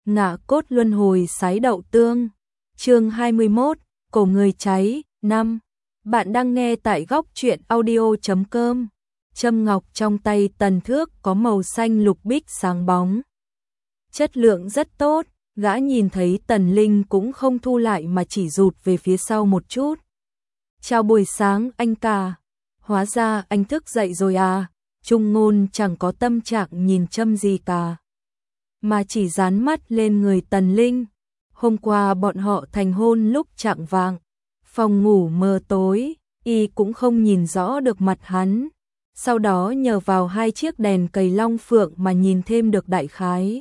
Ngạ cốt luân hồi sái đậu tương. Chương 21, cổ người cháy, 5. Bạn đang nghe tại góc truyện audio.com. Châm ngọc trong tay Tần Thước có màu xanh lục bích sáng bóng. Chất lượng rất tốt, gã nhìn thấy Tần Linh cũng không thu lại mà chỉ rụt về phía sau một chút. Chào buổi sáng anh cả. Hóa ra anh thức dậy rồi à? Trung Ngôn chẳng có tâm trạng nhìn Trâm gì cả, mà chỉ dán mắt lên người Tần Linh. Hôm qua bọn họ thành hôn lúc chạng vạng, phòng ngủ mờ tối, y cũng không nhìn rõ được mặt hắn. Sau đó nhờ vào hai chiếc đèn cầy long phượng mà nhìn thêm được đại khái.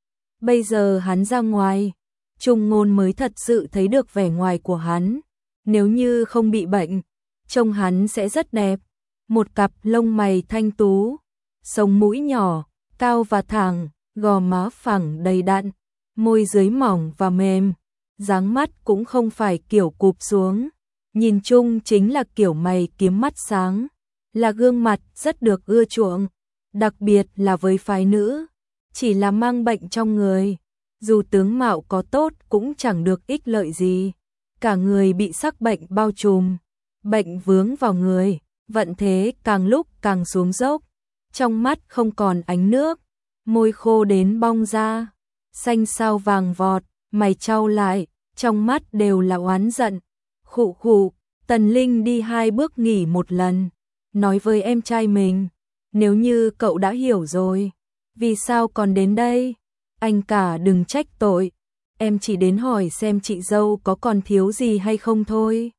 Bây giờ hắn ra ngoài, Trung Ngôn mới thật sự thấy được vẻ ngoài của hắn. Nếu như không bị bệnh, trông hắn sẽ rất đẹp. Một cặp lông mày thanh tú, sống mũi nhỏ, cao và thẳng, gò má phẳng đầy đặn, môi dưới mỏng và mềm, dáng mắt cũng không phải kiểu cụp xuống, nhìn chung chính là kiểu mày kiếm mắt sáng, là gương mặt rất được ưa chuộng, đặc biệt là với phái nữ, chỉ là mang bệnh trong người, dù tướng mạo có tốt cũng chẳng được ích lợi gì, cả người bị sắc bệnh bao trùm, bệnh vướng vào người, vận thế càng lúc càng xuống dốc, trong mắt không còn ánh nước, môi khô đến bong ra, xanh xao vàng vọt, mày chau lại, trong mắt đều là oán giận. Khụ khụ, Tần Linh đi 2 bước nghỉ một lần, nói với em trai mình, nếu như cậu đã hiểu rồi, vì sao còn đến đây? Anh cả đừng trách tội, em chỉ đến hỏi xem chị dâu có còn thiếu gì hay không thôi.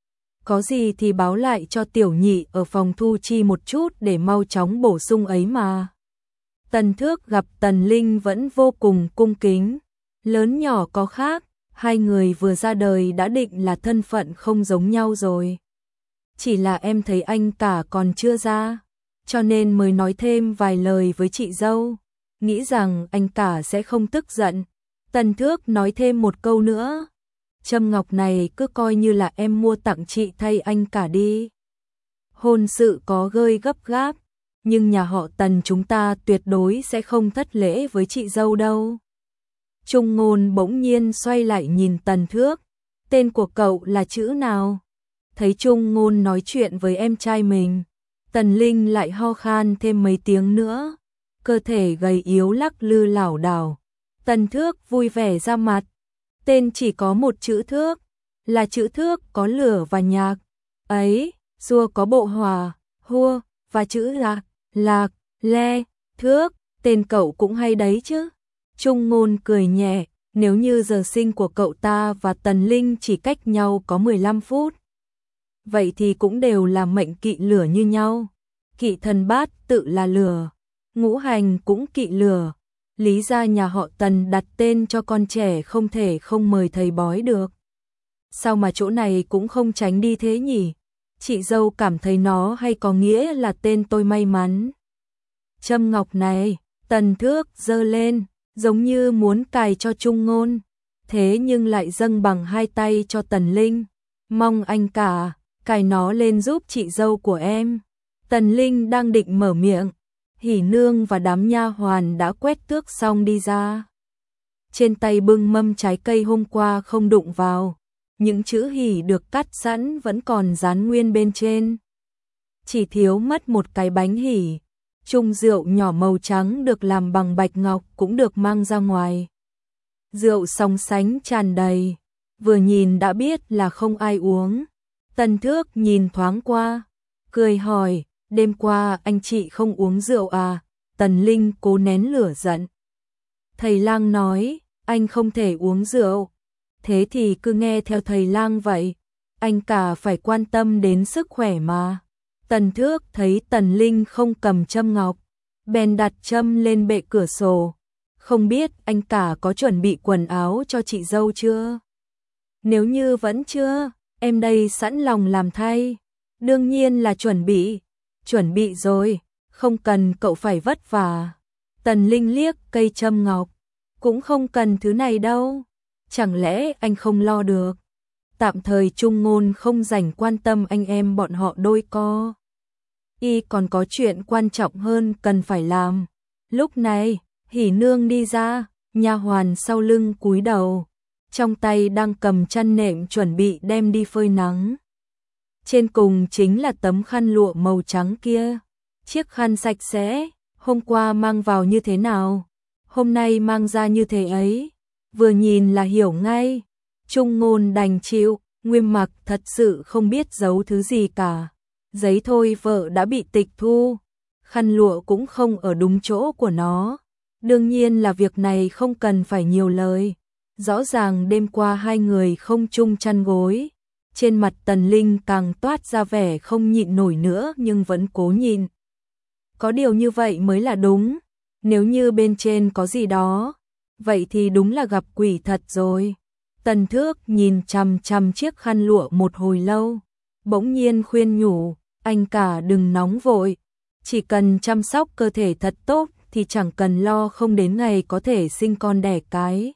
Có gì thì báo lại cho tiểu nhị ở phòng thu chi một chút để mau chóng bổ sung ấy mà. Tần Thước gặp Tần Linh vẫn vô cùng cung kính, lớn nhỏ có khác, hai người vừa ra đời đã định là thân phận không giống nhau rồi. Chỉ là em thấy anh cả còn chưa ra, cho nên mới nói thêm vài lời với chị dâu, nghĩ rằng anh cả sẽ không tức giận. Tần Thước nói thêm một câu nữa, châm ngọc này cứ coi như là em mua tặng chị thay anh cả đi. Hôn sự có gơi gấp gáp, nhưng nhà họ Tần chúng ta tuyệt đối sẽ không thất lễ với chị dâu đâu. Trung Ngôn bỗng nhiên xoay lại nhìn Tần Thước, tên của cậu là chữ nào? Thấy Trung Ngôn nói chuyện với em trai mình, Tần Linh lại ho khan thêm mấy tiếng nữa, cơ thể gầy yếu lắc lư lảo đảo. Tần Thước vui vẻ ra mặt, tên chỉ có một chữ Thước, là chữ Thước có lửa và nhạc. Ấy, xua có bộ hòa, hua, và chữ lạc, le, Thước, tên cậu cũng hay đấy chứ. Trung Ngôn cười nhẹ, nếu như giờ sinh của cậu ta và Tần Linh chỉ cách nhau có 15 phút. Vậy thì cũng đều là mệnh kỵ lửa như nhau. Kỵ thần bát tự là lửa, ngũ hành cũng kỵ lửa. Lý ra nhà họ Tần đặt tên cho con trẻ không thể không mời thầy bói được. Sao mà chỗ này cũng không tránh đi thế nhỉ? Chị dâu cảm thấy nó hay có nghĩa là tên tôi may mắn. Châm ngọc này, Tần Thước giơ lên, giống như muốn cài cho Trung Ngôn, thế nhưng lại dâng bằng hai tay cho Tần Linh. Mong anh cả, cài nó lên giúp chị dâu của em. Tần Linh đang định mở miệng, Hỉ Nương và đám nha hoàn đã quét tước xong đi ra. Trên tay bưng mâm trái cây hôm qua không đụng vào, những chữ hỉ được cắt sẵn vẫn còn dán nguyên bên trên. Chỉ thiếu mất một cái bánh hỉ, chung rượu nhỏ màu trắng được làm bằng bạch ngọc cũng được mang ra ngoài. Rượu song sánh tràn đầy, vừa nhìn đã biết là không ai uống. Tần Thước nhìn thoáng qua, cười hỏi, đêm qua anh chị không uống rượu à? Tần Linh cố nén lửa giận. Thầy lang nói, anh không thể uống rượu. Thế thì cứ nghe theo thầy lang vậy, anh cả phải quan tâm đến sức khỏe mà. Tần Thước thấy Tần Linh không cầm châm ngọc, bèn đặt châm lên bệ cửa sổ. Không biết anh cả có chuẩn bị quần áo cho chị dâu chưa? Nếu như vẫn chưa, em đây sẵn lòng làm thay. Đương nhiên là chuẩn bị rồi, không cần cậu phải vất vả. Tần Linh liếc cây châm ngọc, cũng không cần thứ này đâu. Chẳng lẽ anh không lo được? Tạm thời Trung Ngôn không dành quan tâm anh em bọn họ đôi co. Y còn có chuyện quan trọng hơn cần phải làm. Lúc này, Hỉ Nương đi ra, Nha hoàn sau lưng cúi đầu, trong tay đang cầm chăn nệm chuẩn bị đem đi phơi nắng. Trên cùng chính là tấm khăn lụa màu trắng kia. Chiếc khăn sạch sẽ, hôm qua mang vào như thế nào, hôm nay mang ra như thế ấy, vừa nhìn là hiểu ngay. Trung Ngôn đành chịu, Nguyên Mặc thật sự không biết giấu thứ gì cả. Giấy thôi vợ đã bị tịch thu, khăn lụa cũng không ở đúng chỗ của nó. Đương nhiên là việc này không cần phải nhiều lời. Rõ ràng đêm qua hai người không chung chăn gối. Trên mặt Tần Linh càng toát ra vẻ không nhịn nổi nữa nhưng vẫn cố nhịn. Có điều như vậy mới là đúng. Nếu như bên trên có gì đó, vậy thì đúng là gặp quỷ thật rồi. Tần Thước nhìn chằm chằm chiếc khăn lụa một hồi lâu, bỗng nhiên khuyên nhủ, anh cả đừng nóng vội, chỉ cần chăm sóc cơ thể thật tốt thì chẳng cần lo không đến ngày có thể sinh con đẻ cái.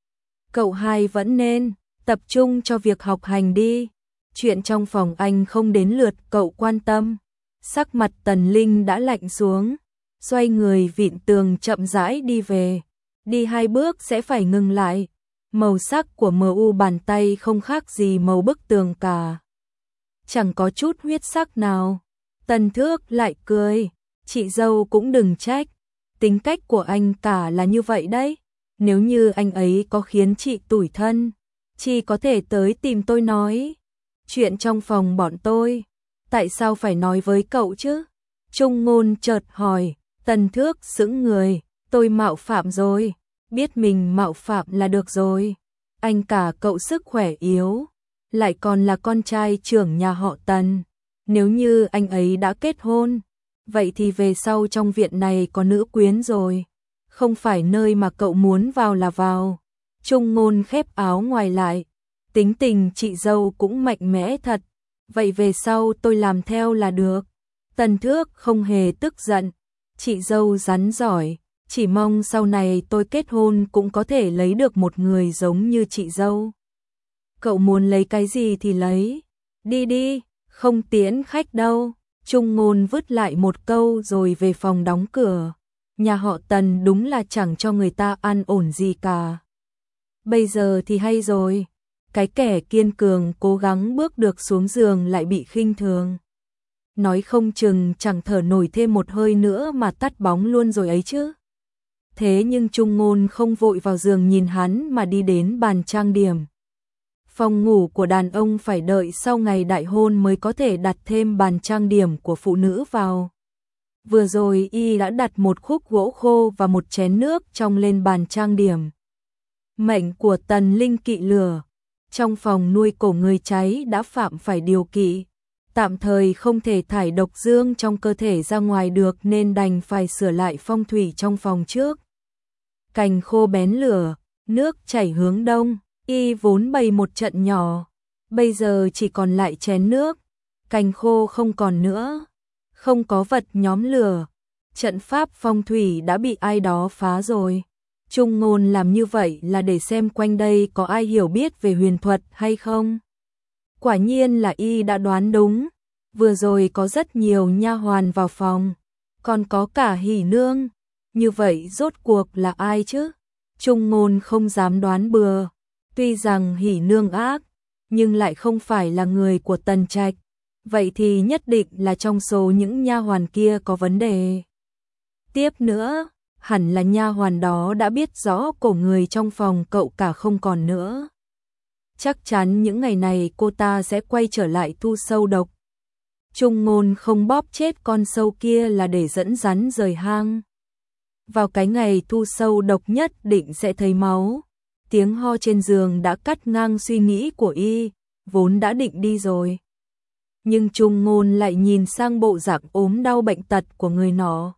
Cậu hai vẫn nên tập trung cho việc học hành đi, chuyện trong phòng anh không đến lượt cậu quan tâm. Sắc mặt Tần Linh đã lạnh xuống, xoay người vịn tường chậm rãi đi về, đi 2 bước sẽ phải ngừng lại. Màu sắc của MU bàn tay không khác gì màu bức tường cả, chẳng có chút huyết sắc nào. Tần Thước lại cười, chị dâu cũng đừng trách, tính cách của anh cả là như vậy đấy. Nếu như anh ấy có khiến chị tủi thân, chị có thể tới tìm tôi nói. Chuyện trong phòng bọn tôi, tại sao phải nói với cậu chứ? Trung Ngôn chợt hỏi. Tần Thước sững người, tôi mạo phạm rồi, biết mình mạo phạm là được rồi. Anh cả cậu sức khỏe yếu, lại còn là con trai trưởng nhà họ Tần. Nếu như anh ấy đã kết hôn, vậy thì về sau trong viện này có nữ quyến rồi. Không phải nơi mà cậu muốn vào là vào. Trung Ngôn khép áo ngoài lại. Tính tình chị dâu cũng mạnh mẽ thật. Vậy về sau tôi làm theo là được. Tần Thước không hề tức giận. Chị dâu rắn giỏi. Chỉ mong sau này tôi kết hôn cũng có thể lấy được một người giống như chị dâu. Cậu muốn lấy cái gì thì lấy. Đi đi, không tiễn khách đâu. Trung Ngôn vứt lại một câu rồi về phòng đóng cửa. Nhà họ Tần đúng là chẳng cho người ta an ổn gì cả. Bây giờ thì hay rồi. Cái kẻ kiên cường cố gắng bước được xuống giường lại bị khinh thường. Nói không chừng chẳng thở nổi thêm một hơi nữa mà tắt bóng luôn rồi ấy chứ. Thế nhưng Trung Ngôn không vội vào giường nhìn hắn mà đi đến bàn trang điểm. Phòng ngủ của đàn ông phải đợi sau ngày đại hôn mới có thể đặt thêm bàn trang điểm của phụ nữ vào. Vừa rồi y đã đặt một khúc gỗ khô và một chén nước trong lên bàn trang điểm. Mệnh của Tần Linh kỵ lửa. Trong phòng nuôi cổ người cháy đã phạm phải điều kỵ. Tạm thời không thể thải độc dương trong cơ thể ra ngoài được nên đành phải sửa lại phong thủy trong phòng trước. Cành khô bén lửa, nước chảy hướng đông, y vốn bày một trận nhỏ. Bây giờ chỉ còn lại chén nước, cành khô không còn nữa. Không có vật nhóm lửa, trận pháp phong thủy đã bị ai đó phá rồi. Trung Ngôn làm như vậy là để xem quanh đây có ai hiểu biết về huyền thuật hay không. Quả nhiên là y đã đoán đúng. Vừa rồi có rất nhiều nha hoàn vào phòng, còn có cả Hỉ Nương. Như vậy rốt cuộc là ai chứ? Trung Ngôn không dám đoán bừa. Tuy rằng Hỉ Nương ác, nhưng lại không phải là người của Tần Trạch. Vậy thì nhất định là trong số những nha hoàn kia có vấn đề. Tiếp nữa, hẳn là nha hoàn đó đã biết rõ cổ người trong phòng cậu cả không còn nữa. Chắc chắn những ngày này cô ta sẽ quay trở lại thu sâu độc. Trung Ngôn không bóp chết con sâu kia là để dẫn rắn rời hang. Vào cái ngày thu sâu độc nhất định sẽ thấy máu. Tiếng ho trên giường đã cắt ngang suy nghĩ của y, vốn đã định đi rồi. Nhưng Trung Ngôn lại nhìn sang bộ dạng ốm đau bệnh tật của người nọ.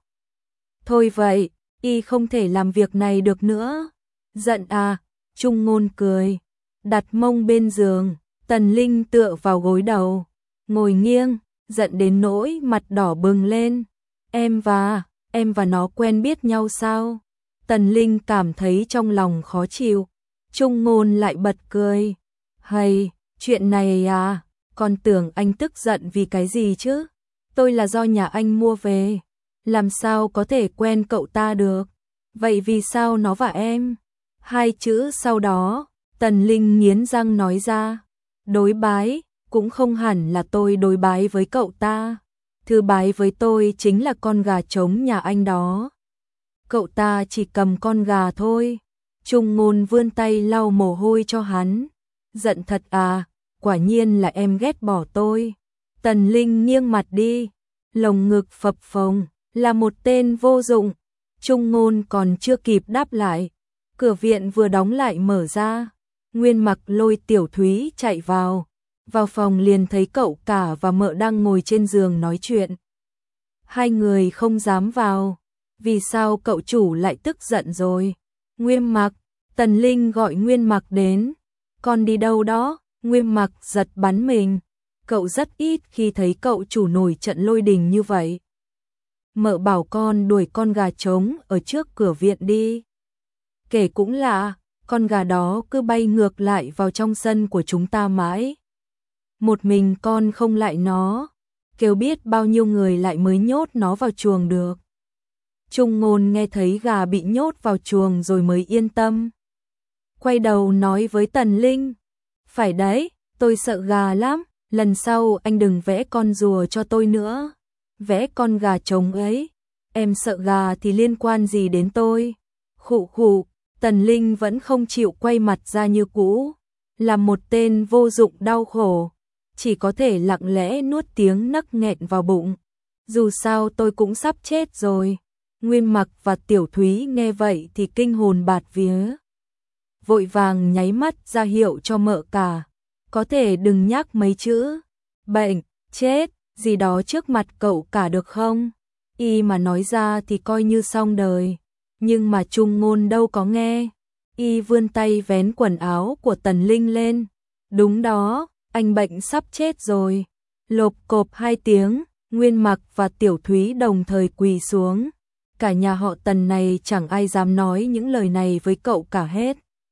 Thôi vậy, y không thể làm việc này được nữa. Giận à? Trung Ngôn cười, đặt mông bên giường. Tần Linh tựa vào gối đầu, ngồi nghiêng, giận đến nỗi mặt đỏ bừng lên. Em và nó quen biết nhau sao? Tần Linh cảm thấy trong lòng khó chịu. Trung Ngôn lại bật cười. Hay, chuyện này à? Con tưởng anh tức giận vì cái gì chứ? Tôi là do nhà anh mua về, làm sao có thể quen cậu ta được? Vậy vì sao nó và em Hai chữ sau đó, Tần Linh nghiến răng nói ra. Đối bái, cũng không hẳn là tôi đối bái với cậu ta. Thứ bái với tôi chính là con gà trống nhà anh đó. Cậu ta chỉ cầm con gà thôi. Trung Ngôn vươn tay lau mồ hôi cho hắn. Giận thật à, quả nhiên là em ghét bỏ tôi. Tần Linh nghiêng mặt đi, lồng ngực phập phồng, là một tên vô dụng. Trung Ngôn còn chưa kịp đáp lại, cửa viện vừa đóng lại mở ra. Nguyên Mặc lôi Tiểu Thúy chạy vào phòng liền thấy cậu cả và mợ đang ngồi trên giường nói chuyện. Hai người không dám vào. Vì sao cậu chủ lại tức giận rồi? Nguyên Mặc, Tần Linh gọi Nguyên Mặc đến. Con đi đâu đó? Nguyên Mặc giật bắn mình. Cậu rất ít khi thấy cậu chủ nổi trận lôi đình như vậy. Mợ bảo con đuổi con gà trống ở trước cửa viện đi. Kể cũng lạ, con gà đó cứ bay ngược lại vào trong sân của chúng ta mãi. Một mình con không lại nó, kêu biết bao nhiêu người lại mới nhốt nó vào chuồng được. Trung Ngôn nghe thấy gà bị nhốt vào chuồng rồi mới yên tâm. Quay đầu nói với Tần Linh, phải đấy, tôi sợ gà lắm, lần sau anh đừng vẽ con rùa cho tôi nữa. Vẽ con gà trống ấy, em sợ gà thì liên quan gì đến tôi. Khụ khụ, Tần Linh vẫn không chịu quay mặt ra như cũ, là một tên vô dụng đau khổ, chỉ có thể lặng lẽ nuốt tiếng nấc nghẹn vào bụng. Dù sao tôi cũng sắp chết rồi. Nguyên Mặc và Tiểu Thúy nghe vậy thì kinh hồn bạt vía. Vội vàng nháy mắt ra hiệu cho mợ cả, có thể đừng nhắc mấy chữ bệnh, chết gì đó trước mặt cậu cả được không? Y mà nói ra thì coi như xong đời. Nhưng mà Trung Ngôn đâu có nghe. Y vươn tay vén quần áo của Tần Linh lên. Đúng đó, anh bệnh sắp chết rồi. Lộp cộp hai tiếng, Nguyên Mặc và Tiểu Thúy đồng thời quỳ xuống. Cả nhà họ Tần này chẳng ai dám nói những lời này với cậu cả hết.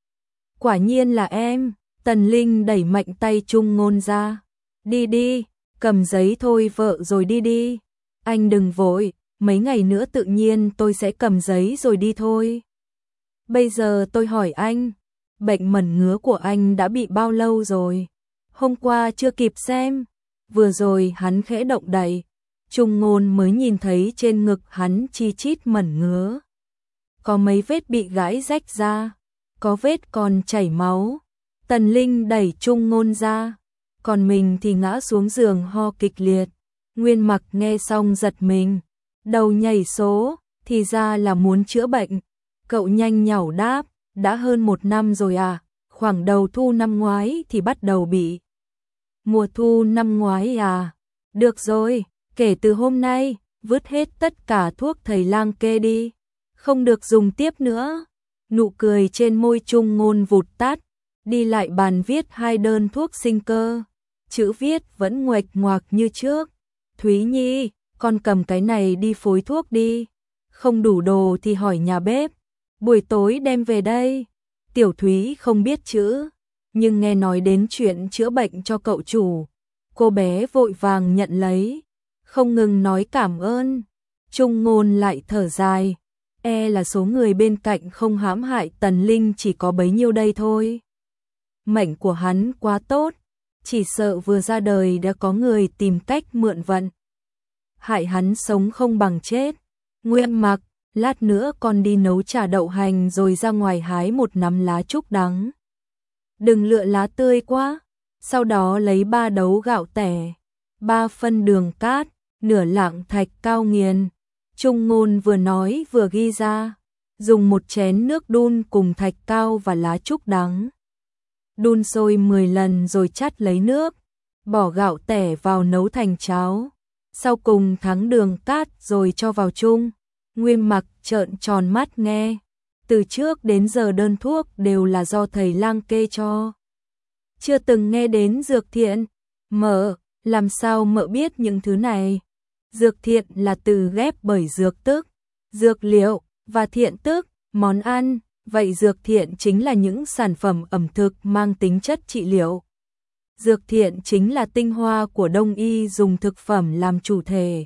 Quả nhiên là em. Tần Linh đẩy mạnh tay Trung Ngôn ra. Đi đi, cầm giấy thôi vợ rồi đi đi. Anh đừng vội, mấy ngày nữa tự nhiên tôi sẽ cầm giấy rồi đi thôi. Bây giờ tôi hỏi anh, bệnh mẩn ngứa của anh đã bị bao lâu rồi? Hôm qua chưa kịp xem. Vừa rồi hắn khẽ động đậy, Trung Ngôn mới nhìn thấy trên ngực hắn chi chít mẩn ngứa. Có mấy vết bị gãi rách ra, có vết còn chảy máu. Tần Linh đẩy Trung Ngôn ra, còn mình thì ngã xuống giường ho kịch liệt. Nguyên Mặc nghe xong giật mình, đầu nhảy số, thì ra là muốn chữa bệnh. Cậu nhanh nhảu đáp, đã hơn 1 năm rồi à, khoảng đầu thu năm ngoái thì bắt đầu bị. Mùa thu năm ngoái à, được rồi, kể từ hôm nay, vứt hết tất cả thuốc thầy lang kê đi, không được dùng tiếp nữa. Nụ cười trên môi Trung Ngôn vụt tắt, đi lại bàn viết 2 đơn thuốc sinh cơ. Chữ viết vẫn nguệch ngoạc như trước. Thúy Nhi, con cầm cái này đi phối thuốc đi. Không đủ đồ thì hỏi nhà bếp. Buổi tối đem về đây. Tiểu Thúy không biết chữ, nhưng nghe nói đến chuyện chữa bệnh cho cậu chủ. Cô bé vội vàng nhận lấy, không ngừng nói cảm ơn. Trung Ngôn lại thở dài. Là số người bên cạnh không hãm hại Tần Linh chỉ có bấy nhiêu đây thôi. Mệnh của hắn quá tốt, chỉ sợ vừa ra đời đã có người tìm cách mượn vận. Hại hắn sống không bằng chết. Nguyên Mặc, lát nữa con đi nấu trà đậu hành rồi ra ngoài hái một nắm lá trúc đắng. Đừng lựa lá tươi quá. Sau đó lấy 3 đấu gạo tẻ, 3 phân đường cát, nửa lạng thạch cao nghiền. Trung Ngôn vừa nói vừa ghi ra. Dùng 1 chén nước đun cùng thạch cao và lá trúc đắng. Đun sôi 10 lần rồi chắt lấy nước, bỏ gạo tẻ vào nấu thành cháo. Sau cùng thắng đường cát rồi cho vào chung. Nguyên Mặc trợn tròn mắt nghe. Từ trước đến giờ đơn thuốc đều là do thầy lang kê cho. Chưa từng nghe đến dược thiện. Mợ, làm sao mợ biết những thứ này? Dược thiện là từ ghép bởi dược tức, dược liệu, và thiện tức, món ăn. Vậy dược thiện chính là những sản phẩm ẩm thực mang tính chất trị liệu. Dược thiện chính là tinh hoa của Đông y dùng thực phẩm làm chủ thể,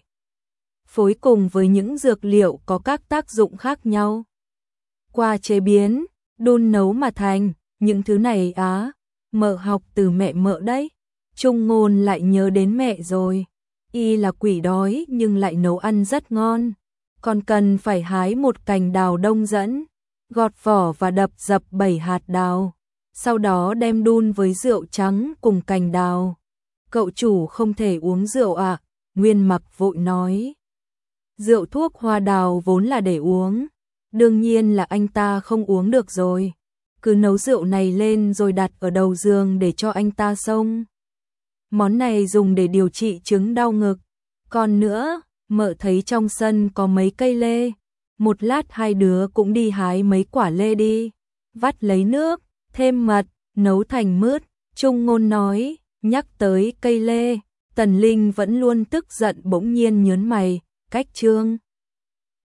phối cùng với những dược liệu có các tác dụng khác nhau. Qua chế biến, đun nấu mà thành, những thứ này á, mợ học từ mẹ mợ đấy. Trung Ngôn lại nhớ đến mẹ rồi. Y là quỷ đói nhưng lại nấu ăn rất ngon. Còn cần phải hái một cành đào đông dẫn, gọt vỏ và đập dập 7 hạt đào. Sau đó đem đun với rượu trắng cùng cành đào. Cậu chủ không thể uống rượu à? Nguyên Mặc vội nói. Rượu thuốc hoa đào vốn là để uống. Đương nhiên là anh ta không uống được rồi. Cứ nấu rượu này lên rồi đặt ở đầu giường để cho anh ta xông. Món này dùng để điều trị chứng đau ngực. Còn nữa, mợ thấy trong sân có mấy cây lê. Một lát hai đứa cũng đi hái mấy quả lê đi. Vắt lấy nước, thêm mật, nấu thành mứt. Trung Ngôn nói, nhắc tới cây lê. Tần Linh vẫn luôn tức giận bỗng nhiên nhớn mày, cách Trương